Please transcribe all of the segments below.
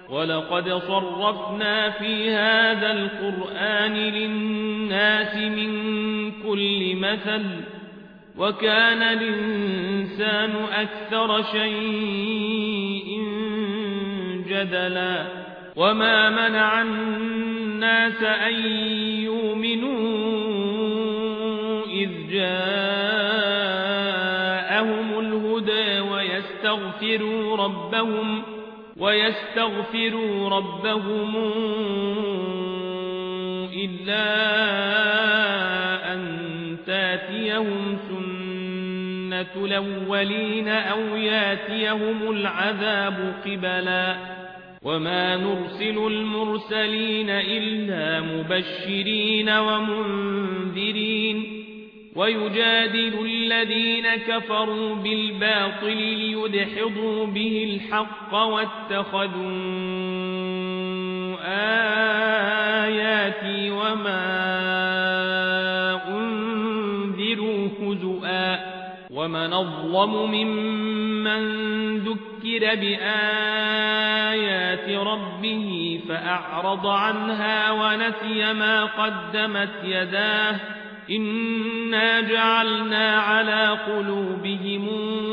ولقد صرفنا في هذا القرآن للناس من كل مثل وكان الإنسان أكثر شيء جدلا وما منع الناس أن يؤمنوا إذ جاءهم الهدى ويستغفروا ربهم إلا أن تاتيهم سنة الأولين أو ياتيهم العذاب قبلا وما نرسل المرسلين إلا مبشرين ومنذرين ويجادل الذين كفروا بالباطل ليدحضوا به الحق واتخذوا آياتي وما أنذروا هزؤا ومن أظلم ممن ذكر بآيات ربه فأعرض عنها ونسي ما قدمت يداه إنا جعلنا على قلوبهم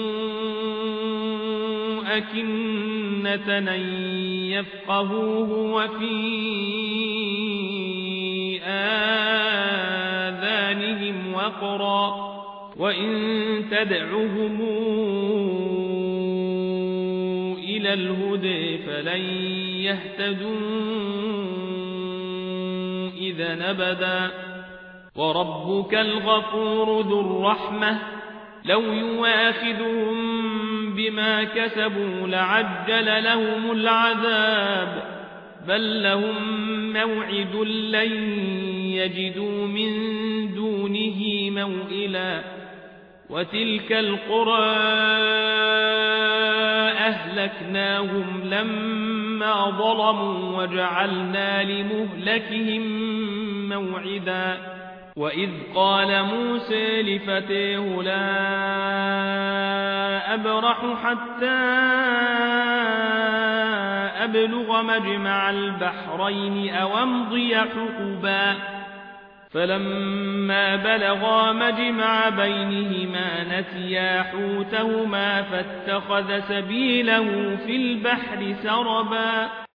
أكنة أن يفقهوه وفي آذانهم وقرا وإن تدعهم إلى الهدى فلن يهتدوا إذا أبدا وربك الغفور ذو الرحمة لو يواخذهم بما كسبوا لعجل لهم العذاب بل لهم موعد لن يجدوا من دونه موئلا وتلك القرى أهلكناهم لما ظلموا وجعلنا لمهلكهم موعدا وإذ قال موسى لفتيه لا أبرح حتى أبلغ مجمع البحرين أو أمضي حقبا فلما بلغا مجمع بينهما نسيا حوتهما فاتخذ سبيله في البحر سربا